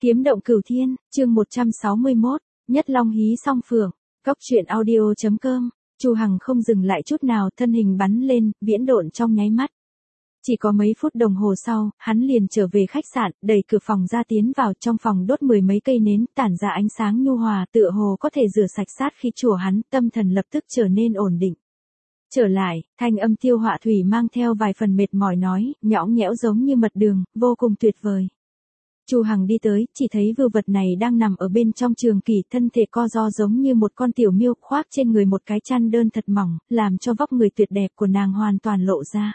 Kiếm động cửu thiên, chương 161, nhất long hí song phượng, cóc truyện audio.com, Chu Hằng không dừng lại chút nào, thân hình bắn lên, viễn độn trong nháy mắt. Chỉ có mấy phút đồng hồ sau, hắn liền trở về khách sạn, đẩy cửa phòng ra tiến vào, trong phòng đốt mười mấy cây nến, tản ra ánh sáng nhu hòa, tựa hồ có thể rửa sạch sát khí chùa hắn, tâm thần lập tức trở nên ổn định. Trở lại, thanh âm Tiêu Họa Thủy mang theo vài phần mệt mỏi nói, nhõng nhẽo giống như mật đường, vô cùng tuyệt vời. Chu Hằng đi tới, chỉ thấy vưu vật này đang nằm ở bên trong trường kỷ, thân thể co ro giống như một con tiểu miêu, khoác trên người một cái chăn đơn thật mỏng, làm cho vóc người tuyệt đẹp của nàng hoàn toàn lộ ra.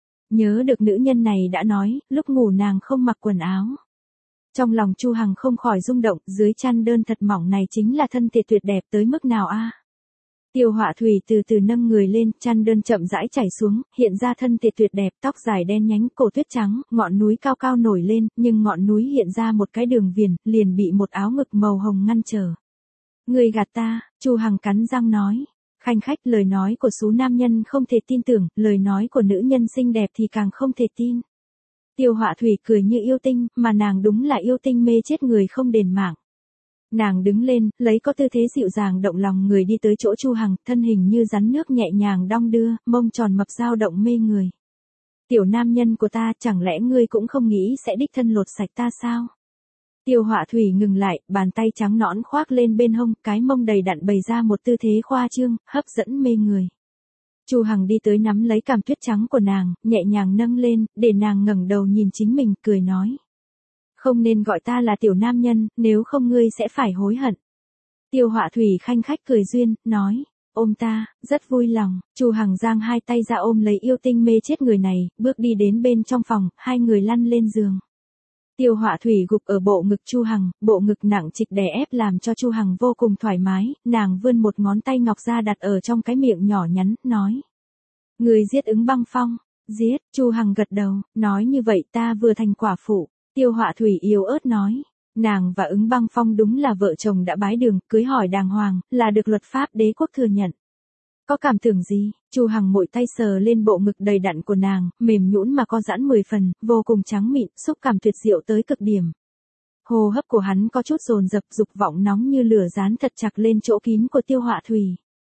Nhớ được nữ nhân này đã nói, lúc ngủ nàng không mặc quần áo. Trong lòng Chu Hằng không khỏi rung động, dưới chăn đơn thật mỏng này chính là thân thể tuyệt đẹp tới mức nào a? Tiêu Họa Thủy từ từ nâng người lên, chăn đơn chậm rãi chảy xuống, hiện ra thân thể tuyệt đẹp, tóc dài đen nhánh, cổ tuyết trắng, ngọn núi cao cao nổi lên, nhưng ngọn núi hiện ra một cái đường viền, liền bị một áo ngực màu hồng ngăn trở. Người gạt ta, Chu Hằng cắn răng nói. Khanh khách, lời nói của số nam nhân không thể tin tưởng, lời nói của nữ nhân xinh đẹp thì càng không thể tin. Tiêu Họa Thủy cười như yêu tinh, mà nàng đúng là yêu tinh mê chết người không đền mạng. Nàng đứng lên, lấy có tư thế dịu dàng động lòng người đi tới chỗ Chu Hằng, thân hình như rắn nước nhẹ nhàng đong đưa, mông tròn mập dao động mê người. Tiểu nam nhân của ta, chẳng lẽ ngươi cũng không nghĩ sẽ đích thân lột sạch ta sao? Tiêu Họa Thủy ngừng lại, bàn tay trắng nõn khoác lên bên hông, cái mông đầy đặn bày ra một tư thế khoa trương, hấp dẫn mê người. Chu Hằng đi tới nắm lấy cằm tuyết trắng của nàng, nhẹ nhàng nâng lên, để nàng ngẩng đầu nhìn chính mình, cười nói. Không nên gọi ta là tiểu nam nhân, nếu không ngươi sẽ phải hối hận. Tiêu Họa Thủy khanh khách cười duyên, nói, ôm ta, rất vui lòng. Chu Hằng giang hai tay ra ôm lấy yêu tinh mê chết người này, bước đi đến bên trong phòng, hai người lăn lên giường. Tiêu Họa Thủy gục ở bộ ngực Chu Hằng, bộ ngực nặng trịch đè ép làm cho Chu Hằng vô cùng thoải mái, nàng vươn một ngón tay ngọc ra đặt ở trong cái miệng nhỏ nhắn, nói. Người giết ứng băng phong, giết, Chu Hằng gật đầu, nói như vậy ta vừa thành quả phụ. Tiêu Họa Thủy yếu ớt nói, nàng và ứng băng phong đúng là vợ chồng đã bái đường, cưới hỏi đàng hoàng, là được luật pháp đế quốc thừa nhận. Có cảm tưởng gì? Chu Hằng mội tay sờ lên bộ ngực đầy đặn của nàng, mềm nhũn mà co giãn 10 phần, vô cùng trắng mịn, xúc cảm tuyệt diệu tới cực điểm. Hô hấp của hắn có chút dồn dập, dục vọng nóng như lửa dán thật chặt lên chỗ kín của Tiêu Họa Thủy.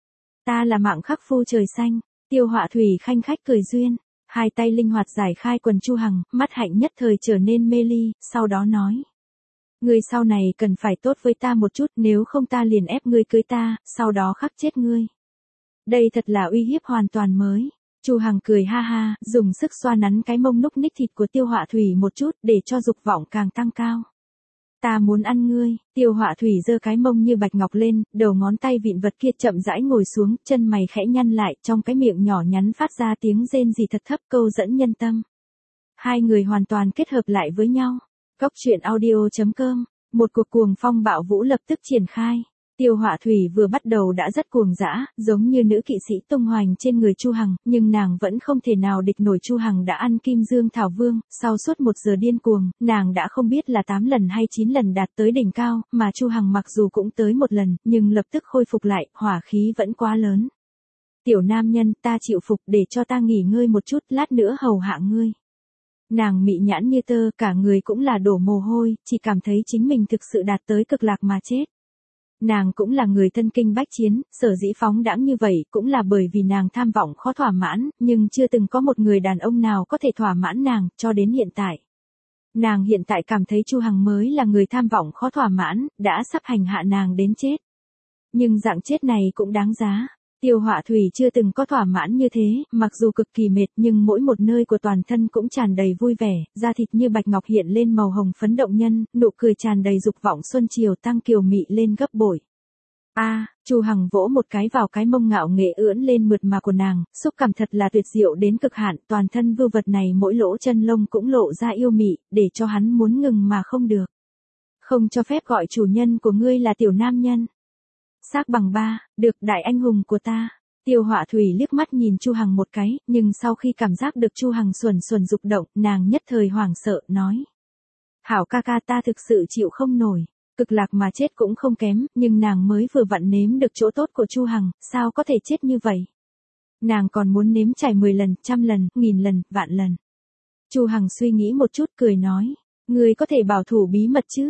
Ta là mạng khắc phu trời xanh, Tiêu Họa Thủy khanh khách cười duyên. Hai tay linh hoạt giải khai quần Chu Hằng, mắt hạnh nhất thời trở nên mê ly, sau đó nói. Ngươi sau này cần phải tốt với ta một chút, nếu không ta liền ép ngươi cưới ta, sau đó khắc chết ngươi. Đây thật là uy hiếp hoàn toàn mới. Chu Hằng cười ha ha, dùng sức xoa nắn cái mông núc ních thịt của Tiêu Họa Thủy một chút, để cho dục vọng càng tăng cao. Ta muốn ăn ngươi. Tiêu Họa Thủy giơ cái mông như bạch ngọc lên, đầu ngón tay vịn vật kia chậm rãi ngồi xuống, chân mày khẽ nhăn lại, trong cái miệng nhỏ nhắn phát ra tiếng rên rỉ thật thấp, câu dẫn nhân tâm. Hai người hoàn toàn kết hợp lại với nhau. Cóc truyện audio.com, một cuộc cuồng phong bạo vũ lập tức triển khai. Tiêu Họa Thủy vừa bắt đầu đã rất cuồng dã, giống như nữ kỵ sĩ tung hoành trên người Chu Hằng, nhưng nàng vẫn không thể nào địch nổi Chu Hằng đã ăn Kim Dương Thảo Vương, sau suốt 1 giờ điên cuồng, nàng đã không biết là 8 lần hay 9 lần đạt tới đỉnh cao, mà Chu Hằng mặc dù cũng tới 1 lần, nhưng lập tức khôi phục lại, hỏa khí vẫn quá lớn. Tiểu nam nhân, ta chịu phục, để cho ta nghỉ ngơi một chút, lát nữa hầu hạ ngươi. Nàng mị nhãn như tơ, cả người cũng là đổ mồ hôi, chỉ cảm thấy chính mình thực sự đạt tới cực lạc mà chết. Nàng cũng là người thân kinh bách chiến, sở dĩ phóng đãng như vậy cũng là bởi vì nàng tham vọng khó thỏa mãn, nhưng chưa từng có một người đàn ông nào có thể thỏa mãn nàng, cho đến hiện tại. Nàng hiện tại cảm thấy Chu Hằng mới là người tham vọng khó thỏa mãn, đã sắp hành hạ nàng đến chết. Nhưng dạng chết này cũng đáng giá. Tiêu Họa Thủy chưa từng có thỏa mãn như thế, mặc dù cực kỳ mệt nhưng mỗi một nơi của toàn thân cũng tràn đầy vui vẻ, da thịt như bạch ngọc hiện lên màu hồng phấn động nhân, nụ cười tràn đầy dục vọng xuân chiều tăng kiều mị lên gấp bội. Chu Hằng vỗ một cái vào cái mông ngạo nghệ ưỡn lên mượt mà của nàng, xúc cảm thật là tuyệt diệu đến cực hạn, toàn thân vưu vật này mỗi lỗ chân lông cũng lộ ra yêu mị, để cho hắn muốn ngừng mà không được. Không cho phép gọi chủ nhân của ngươi là tiểu nam nhân. Xác bằng ba, được đại anh hùng của ta. Tiêu Họa Thủy liếc mắt nhìn Chu Hằng một cái, nhưng sau khi cảm giác được Chu Hằng xuẩn xuẩn dục động, nàng nhất thời hoảng sợ, nói. Hảo ca ca, ta thực sự chịu không nổi. Cực lạc mà chết cũng không kém, nhưng nàng mới vừa vặn nếm được chỗ tốt của Chu Hằng, sao có thể chết như vậy? Nàng còn muốn nếm trải 10 lần, 100 lần, 1000 lần, vạn lần. Chu Hằng suy nghĩ một chút cười nói. Ngươi có thể bảo thủ bí mật chứ?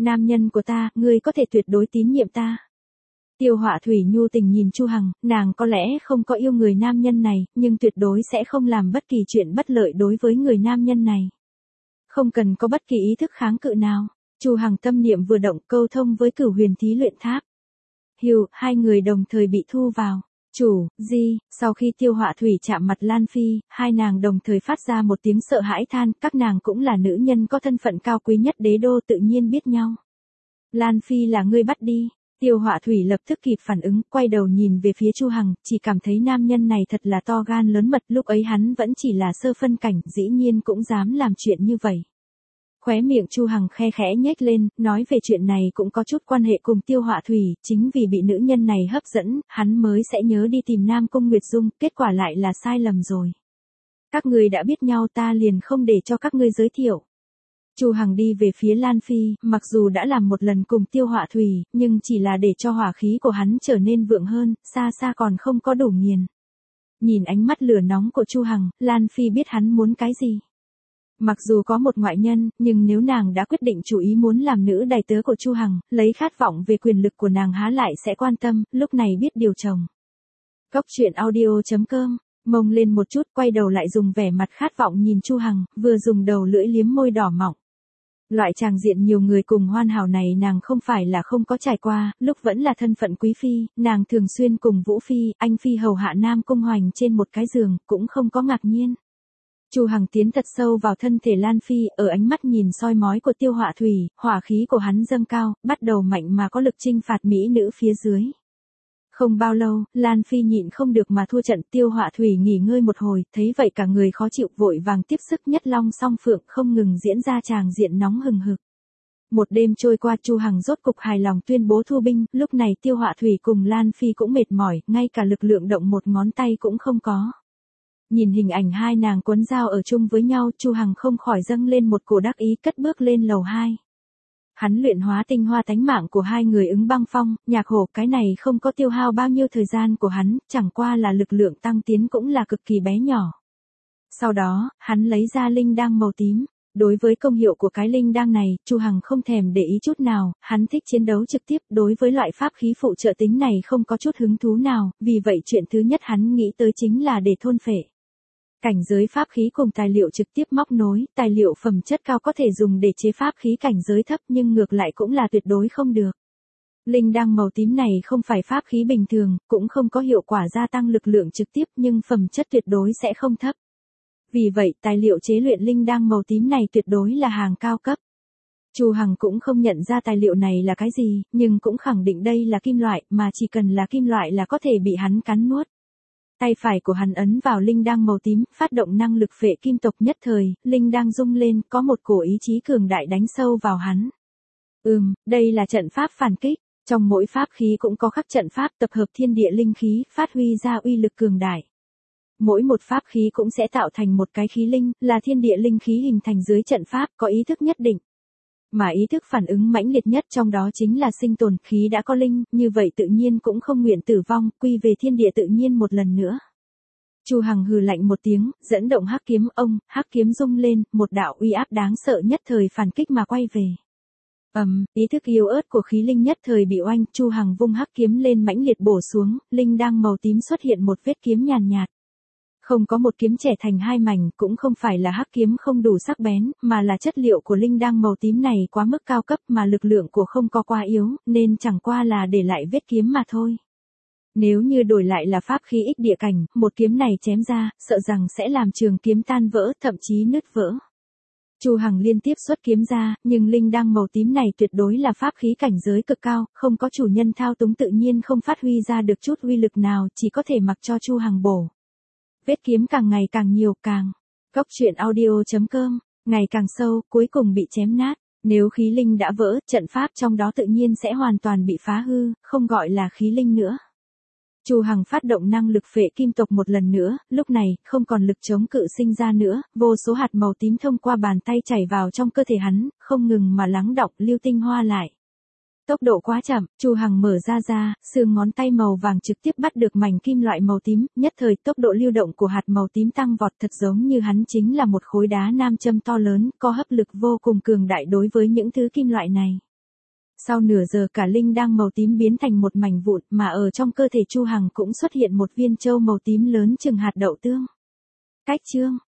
Nam nhân của ta, ngươi có thể tuyệt đối tín nhiệm ta. Tiêu Họa Thủy nhu tình nhìn Chu Hằng, nàng có lẽ không có yêu người nam nhân này, nhưng tuyệt đối sẽ không làm bất kỳ chuyện bất lợi đối với người nam nhân này. Không cần có bất kỳ ý thức kháng cự nào. Chu Hằng tâm niệm vừa động, câu thông với Cửu Huyền Thí Luyện Tháp. Hiu, hai người đồng thời bị thu vào. Chủ, Di, sau khi Tiêu Họa Thủy chạm mặt Lan Phi, hai nàng đồng thời phát ra một tiếng sợ hãi than, các nàng cũng là nữ nhân có thân phận cao quý nhất đế đô tự nhiên biết nhau. Lan Phi là ngươi bắt đi. Tiêu Họa Thủy lập tức kịp phản ứng, quay đầu nhìn về phía Chu Hằng, chỉ cảm thấy nam nhân này thật là to gan lớn mật, lúc ấy hắn vẫn chỉ là sơ phân cảnh, dĩ nhiên cũng dám làm chuyện như vậy. Khóe miệng Chu Hằng khe khẽ nhếch lên, nói về chuyện này cũng có chút quan hệ cùng Tiêu Họa Thủy, chính vì bị nữ nhân này hấp dẫn, hắn mới sẽ nhớ đi tìm Nam Cung Nguyệt Dung, kết quả lại là sai lầm rồi. Các người đã biết nhau, ta liền không để cho các ngươi giới thiệu. Chu Hằng đi về phía Lan Phi, mặc dù đã làm một lần cùng Tiêu Họa Thủy, nhưng chỉ là để cho hỏa khí của hắn trở nên vượng hơn, xa xa còn không có đủ nghiền. Nhìn ánh mắt lửa nóng của Chu Hằng, Lan Phi biết hắn muốn cái gì. Mặc dù có một ngoại nhân, nhưng nếu nàng đã quyết định chủ ý muốn làm nữ đầy tớ của Chu Hằng, lấy khát vọng về quyền lực của nàng há lại sẽ quan tâm, lúc này biết điều chồng. Cốc truyện audio.com, mông lên một chút, quay đầu lại dùng vẻ mặt khát vọng nhìn Chu Hằng, vừa dùng đầu lưỡi liếm môi đỏ mọng. Loại tràng diện nhiều người cùng hoàn hảo này nàng không phải là không có trải qua, lúc vẫn là thân phận quý phi, nàng thường xuyên cùng Vũ Phi, Anh Phi hầu hạ Nam Cung Hoành trên một cái giường, cũng không có ngạc nhiên. Chu Hằng tiến thật sâu vào thân thể Lan Phi, ở ánh mắt nhìn soi mói của Tiêu Họa Thủy, hỏa khí của hắn dâng cao, bắt đầu mạnh mà có lực chinh phạt mỹ nữ phía dưới. Không bao lâu, Lan Phi nhịn không được mà thua trận. Tiêu Họa Thủy nghỉ ngơi một hồi, thấy vậy cả người khó chịu, vội vàng tiếp sức nhất long song phượng, không ngừng diễn ra tràng diện nóng hừng hực. Một đêm trôi qua, Chu Hằng rốt cục hài lòng tuyên bố thu binh, lúc này Tiêu Họa Thủy cùng Lan Phi cũng mệt mỏi, ngay cả lực lượng động một ngón tay cũng không có. Nhìn hình ảnh hai nàng quấn dao ở chung với nhau, Chu Hằng không khỏi dâng lên một cổ đắc ý, cất bước lên lầu 2. Hắn luyện hóa tinh hoa tánh mạng của hai người ứng băng phong, nhạc hổ, cái này không có tiêu hao bao nhiêu thời gian của hắn, chẳng qua là lực lượng tăng tiến cũng là cực kỳ bé nhỏ. Sau đó, hắn lấy ra linh đăng màu tím. Đối với công hiệu của cái linh đăng này, Chu Hằng không thèm để ý chút nào, hắn thích chiến đấu trực tiếp, đối với loại pháp khí phụ trợ tính này không có chút hứng thú nào, vì vậy chuyện thứ nhất hắn nghĩ tới chính là để thôn phệ. Cảnh giới pháp khí cùng tài liệu trực tiếp móc nối, tài liệu phẩm chất cao có thể dùng để chế pháp khí cảnh giới thấp nhưng ngược lại cũng là tuyệt đối không được. Linh đăng màu tím này không phải pháp khí bình thường, cũng không có hiệu quả gia tăng lực lượng trực tiếp nhưng phẩm chất tuyệt đối sẽ không thấp. Vì vậy, tài liệu chế luyện linh đăng màu tím này tuyệt đối là hàng cao cấp. Chu Hằng cũng không nhận ra tài liệu này là cái gì, nhưng cũng khẳng định đây là kim loại, mà chỉ cần là kim loại là có thể bị hắn cắn nuốt. Tay phải của hắn ấn vào linh đăng màu tím, phát động năng lực phệ kim tộc, nhất thời, linh đăng rung lên, có một cổ ý chí cường đại đánh sâu vào hắn. Đây là trận pháp phản kích, trong mỗi pháp khí cũng có khắc trận pháp tập hợp thiên địa linh khí, phát huy ra uy lực cường đại. Mỗi một pháp khí cũng sẽ tạo thành một cái khí linh, là thiên địa linh khí hình thành dưới trận pháp, có ý thức nhất định. Mà ý thức phản ứng mãnh liệt nhất trong đó chính là sinh tồn, khí đã có linh, như vậy tự nhiên cũng không nguyện tử vong, quy về thiên địa tự nhiên một lần nữa. Chu Hằng hừ lạnh một tiếng, dẫn động hắc kiếm, hắc kiếm rung lên, một đạo uy áp đáng sợ nhất thời phản kích mà quay về. Ý thức yếu ớt của khí linh nhất thời bị oanh, Chu Hằng vung hắc kiếm lên mãnh liệt bổ xuống, linh đang màu tím xuất hiện một vết kiếm nhàn nhạt. Không có một kiếm chẻ thành hai mảnh, cũng không phải là hắc kiếm không đủ sắc bén, mà là chất liệu của linh đăng màu tím này quá mức cao cấp mà lực lượng của không có quá yếu, nên chẳng qua là để lại vết kiếm mà thôi. Nếu như đổi lại là pháp khí ích địa cảnh, một kiếm này chém ra, sợ rằng sẽ làm trường kiếm tan vỡ, thậm chí nứt vỡ. Chu Hằng liên tiếp xuất kiếm ra, nhưng linh đăng màu tím này tuyệt đối là pháp khí cảnh giới cực cao, không có chủ nhân thao túng tự nhiên không phát huy ra được chút uy lực nào, chỉ có thể mặc cho Chu Hằng bổ. Vết kiếm càng ngày càng nhiều, Cốc truyện audio.com, ngày càng sâu, cuối cùng bị chém nát. Nếu khí linh đã vỡ, trận pháp trong đó tự nhiên sẽ hoàn toàn bị phá hư, không gọi là khí linh nữa. Chu Hằng phát động năng lực phệ kim tộc một lần nữa, lúc này, không còn lực chống cự sinh ra nữa, vô số hạt màu tím thông qua bàn tay chảy vào trong cơ thể hắn, không ngừng mà lắng đọng lưu tinh hoa lại. Tốc độ quá chậm, Chu Hằng mở ra, xương ngón tay màu vàng trực tiếp bắt được mảnh kim loại màu tím, nhất thời tốc độ lưu động của hạt màu tím tăng vọt, thật giống như hắn chính là một khối đá nam châm to lớn, có hấp lực vô cùng cường đại đối với những thứ kim loại này. Sau nửa giờ cả linh đang màu tím biến thành một mảnh vụn, mà ở trong cơ thể Chu Hằng cũng xuất hiện một viên châu màu tím lớn chừng hạt đậu tương. Cách chương